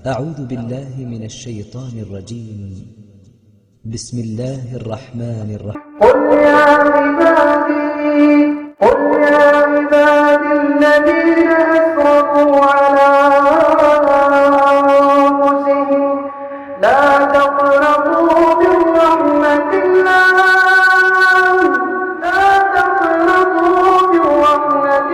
أعوذ بالله من الشيطان الرجيم. بسم الله الرحمن الرحيم. قل يا عبادي الذين أسرفوا على أنفسهم لا تقنطوا من رحمة الله لا تقنطوا من رحمة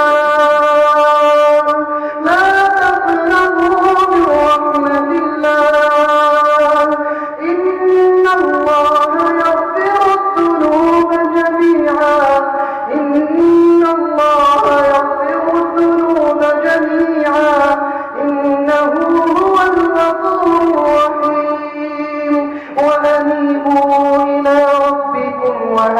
الله لا تقنطوا من رحمة الله إن الله يغفر الذنوب جميعا إن الله يغفر الذنوب جميعا إنه هو الغفور الرحيم وأنيبوا إلى ربكم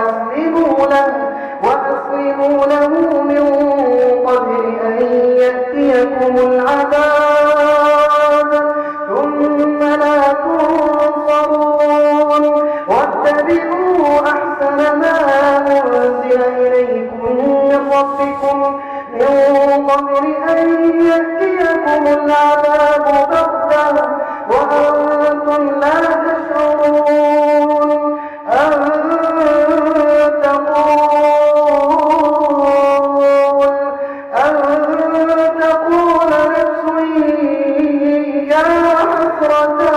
وأسلموا له من قبل أن يأتيكم العذاب ثم لا تنصرون واتبعوا أحسن ما أنزل إليكم من ربكم من قبل أن يأتيكم العذاب بغتة وأنتم لا تشعرون أن تقول نفس يا حسرة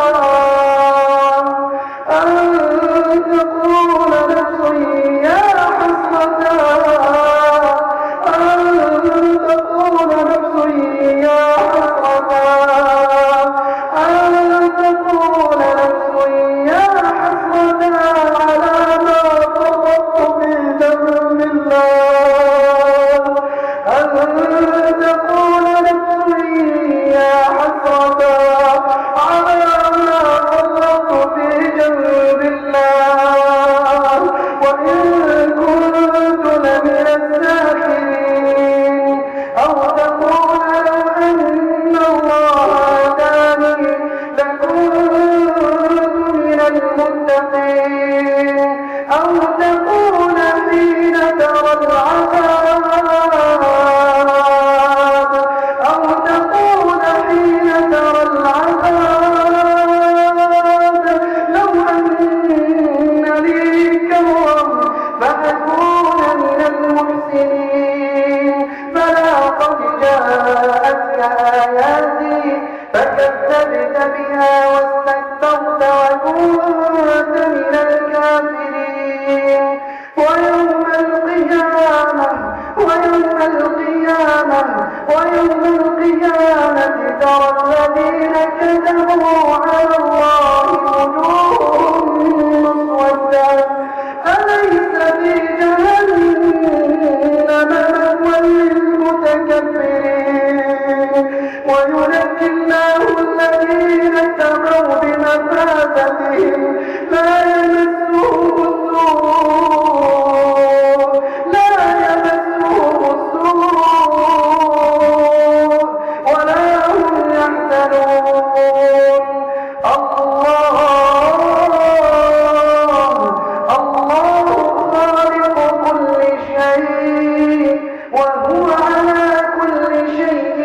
فكذبت بها واستكبرت وكنت من الكافرين ويوم القيامة ترى الذين كذبوا على الله وجوههم مسودة أليس في جهنم مثوى للمتكبرين وينجي الله الذين اتقوا بمفازتهم لا يمسهم السوء ولا هم يحزنون الله خالق كل شيء وهو على كل شيء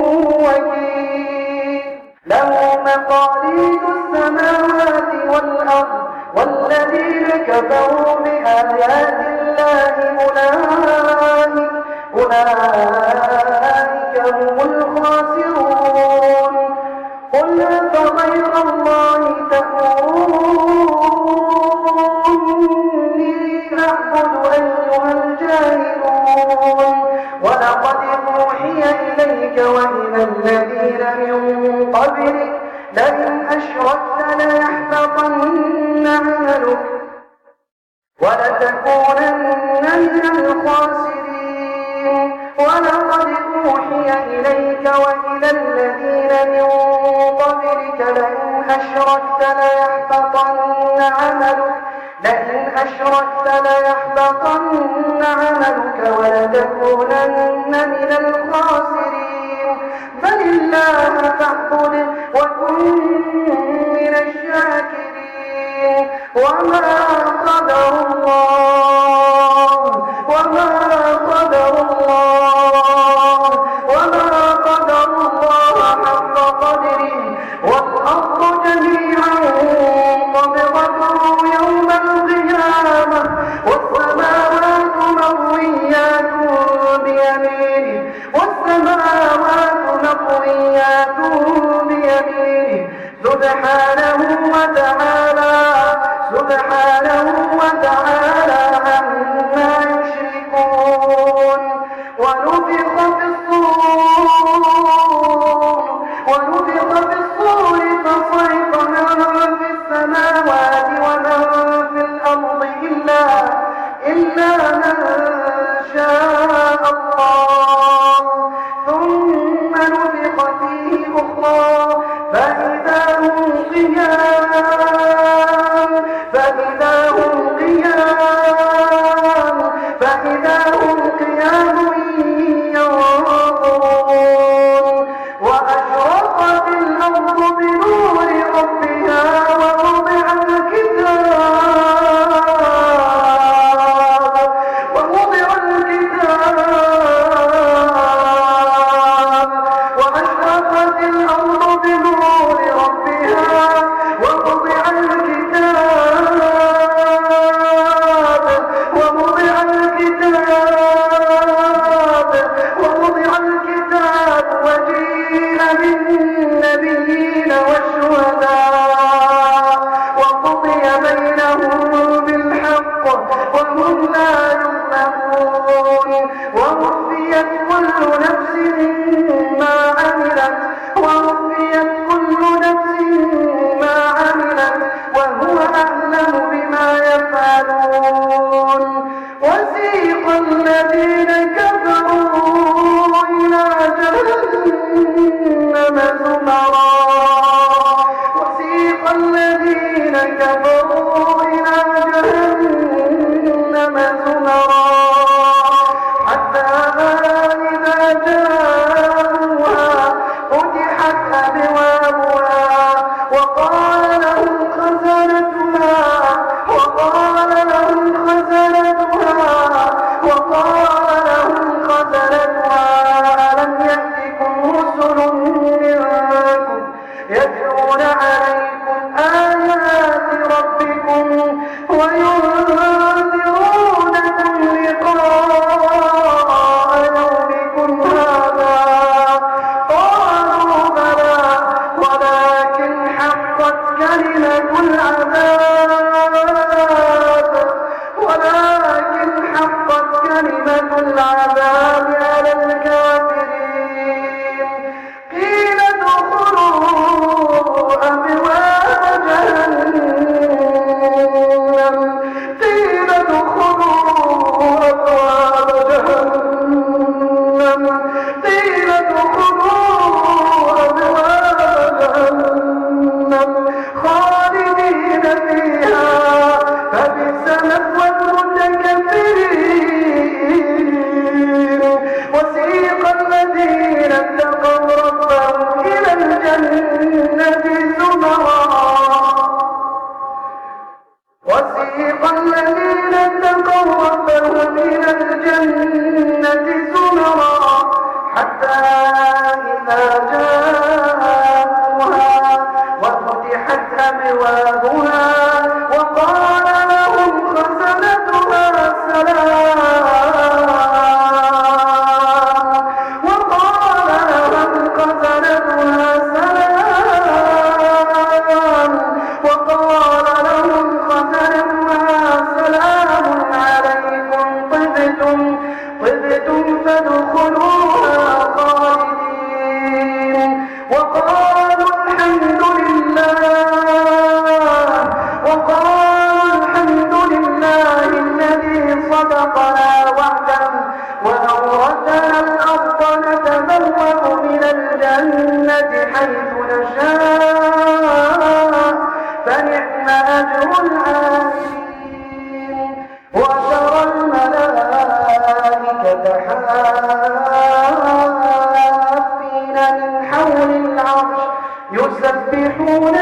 وكيل له مقاليد السماوات والأرض والذين كفروا بآيات الله أولئك هم الخاسرون قل أفغير الله تأمروني أعبد أيها الجاهلون ولقد أوحي إليك وإلى الذين من قبلك لئن أشركت ليحبطن عملك ولتكونن من الخاسرين ولقد أوحي إليك وإلى الذين من قبلك لئن أشركت ليحبطن عملك ولتكونن من الخاسرين بل الله فاعبد وكن من الشاكرين وما قدر الله حق قدره ونفخ في الصور فصعق من في السماوات ومن في الأرض إلا من شاء الله ثم نفخ فيه أخرى فإذا هم قيام ينظرون وأشرقت الأرض بنور ربها ووضع الكتاب وأشرقت الأرض بنور ربها ووضع الكتاب وجيء بالنبيين والشهداء وقضي بينهم بالحق وهم لا يظلمون ووفيت كل نفس ما عملت وهو أعلم بما يفعلون وسيق الذين كفروا إلى جهنم زمرا حتى إذا جاءوها فتحت أبوابها وقال لهم خزنتها ألم يأتكم رسل منكم يتلون عليكم آيات ربكم وينذرونكم لقاء يومكم هذا قالوا بلى ولكن حقت كلمة العذاب على الكافرين قيل ادخلوا أبواب جهنم خالدين فيها فبئس مثوى المتكبرين وسيق الذين اتقوا ربهم إلى الجنة زمرا حتى إذا جاءوها وفتحت أبوابها وقال لهم خزنتها سلام عليكم طبتم فادخلوها خالدين وقالوا الحمد لله الذي صدقنا وعده وأورثنا الأرض نتبوأ من الجنة حيث نشاء فنعم أجر العاملين وترى الملائكة حافين من حول العرش يسبحون